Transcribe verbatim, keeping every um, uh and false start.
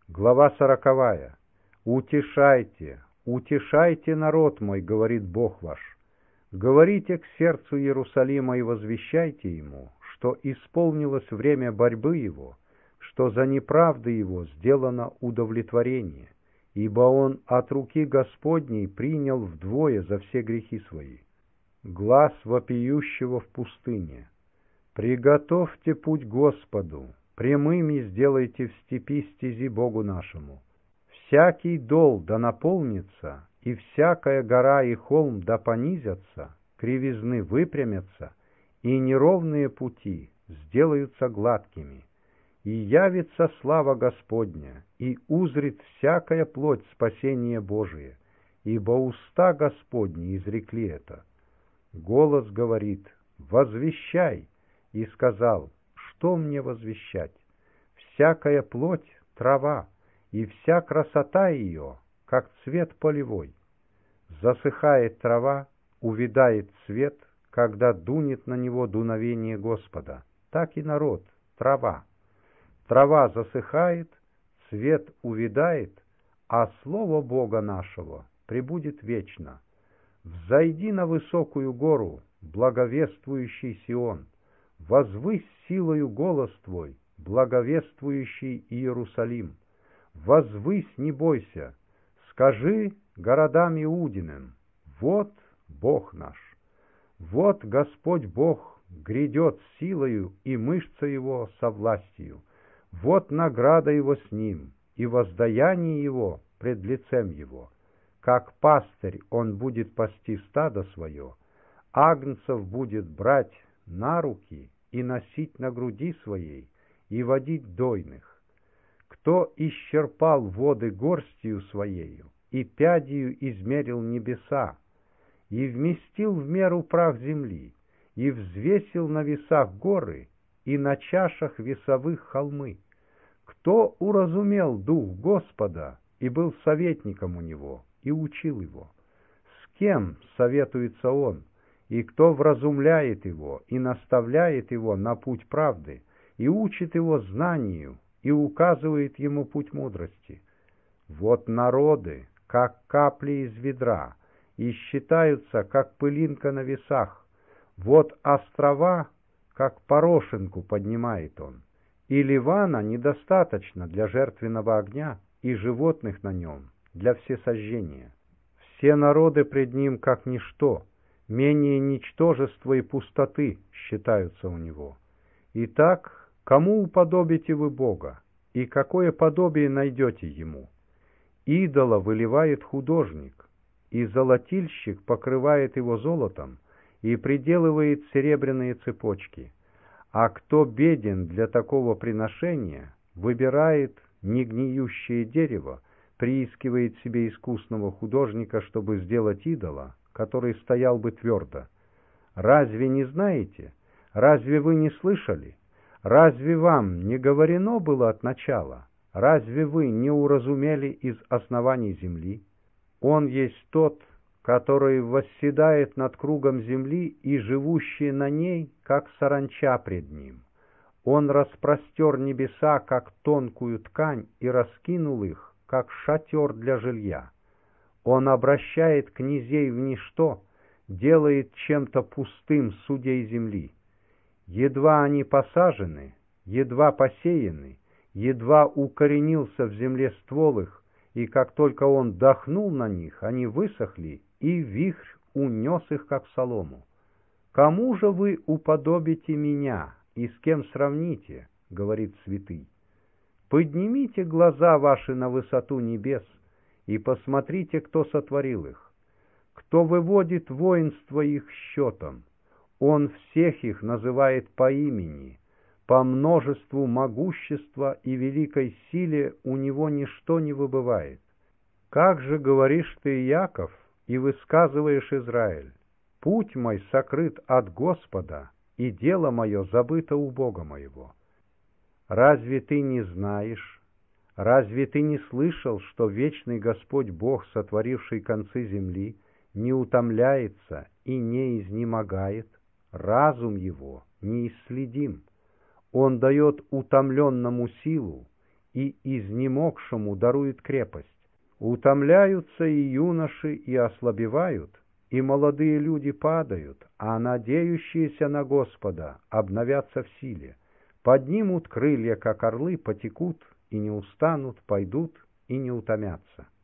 Глава сороковая. «Утешайте, утешайте народ мой, говорит Бог ваш. Говорите к сердцу Иерусалима и возвещайте ему, что исполнилось время борьбы его, что за неправды его сделано удовлетворение, ибо он от руки Господней принял вдвое за все грехи свои. Глас вопиющего в пустыне. Приготовьте путь Господу, прямыми сделайте в степи стези Богу нашему. Всякий дол да наполнится, и всякая гора и холм да понизятся, кривизны выпрямятся, и неровные пути сделаются гладкими. И явится слава Господня, и узрит всякая плоть спасение Божие, ибо уста Господни изрекли это. Голос говорит: возвещай, и сказал: что мне возвещать? Всякая плоть — трава, и вся красота ее, как цвет полевой. Засыхает трава, увядает цвет, когда дунет на него дуновение Господа. Так и народ — трава. Трава засыхает, цвет увядает, а слово Бога нашего пребудет вечно. Взойди на высокую гору, благовествующий Сион, возвысь силою голос твой, благовествующий Иерусалим. Возвысь, не бойся, скажи городам Иудиным: вот Бог наш, вот Господь Бог грядет силою, и мышца его со властью, вот награда его с ним, и воздаяние его пред лицем его. Как пастырь он будет пасти стадо свое, агнцев будет брать на руки и носить на груди своей, и водить дойных. Кто исчерпал воды горстью своею, и пядью измерил небеса, и вместил в меру прах земли, и взвесил на весах горы, и на чашах весовых холмы. Кто уразумел дух Господа, и был советником у него, и учил его? С кем советуется он, и кто вразумляет его, и наставляет его на путь правды, и учит его знанию, и указывает ему путь мудрости? Вот народы, как капли из ведра, и считаются, как пылинка на весах. Вот острова, как порошинку поднимает он. И Ливана недостаточно для жертвенного огня, и животных на нем для всесожжения. Все народы пред ним как ничто, менее ничтожества и пустоты считаются у него. Итак, кому уподобите вы Бога, и какое подобие найдете ему? Идола выливает художник, и золотильщик покрывает его золотом и приделывает серебряные цепочки. А кто беден для такого приношения, выбирает негниющее дерево, приискивает себе искусного художника, чтобы сделать идола, который стоял бы твердо. Разве не знаете? Разве вы не слышали? Разве вам не говорено было от начала? Разве вы не уразумели из оснований земли? Он есть тот, который восседает над кругом земли, и живущие на ней, как саранча пред ним. Он распростер небеса, как тонкую ткань, и раскинул их, как шатер для жилья. Он обращает князей в ничто, делает чем-то пустым судей земли. Едва они посажены, едва посеяны, едва укоренился в земле ствол их, и как только он дохнул на них, они высохли, и вихрь унес их, как солому. «Кому же вы уподобите меня, и с кем сравните?» — говорит святый. «Поднимите глаза ваши на высоту небес, и посмотрите, кто сотворил их, кто выводит воинство их счетом. Он всех их называет по имени, по множеству могущества и великой силе у него ничто не выбывает. Как же говоришь ты, Иаков, и высказываешь, Израиль: путь мой сокрыт от Господа, и дело мое забыто у Бога моего? Разве ты не знаешь, разве ты не слышал, что вечный Господь Бог, сотворивший концы земли, не утомляется и не изнемогает? Разум его неисследим. Он дает утомленному силу, и изнемогшему дарует крепость. Утомляются и юноши, и ослабевают, и молодые люди падают, а надеющиеся на Господа обновятся в силе. Поднимут крылья, как орлы, потекут, и не устанут, пойдут, и не утомятся.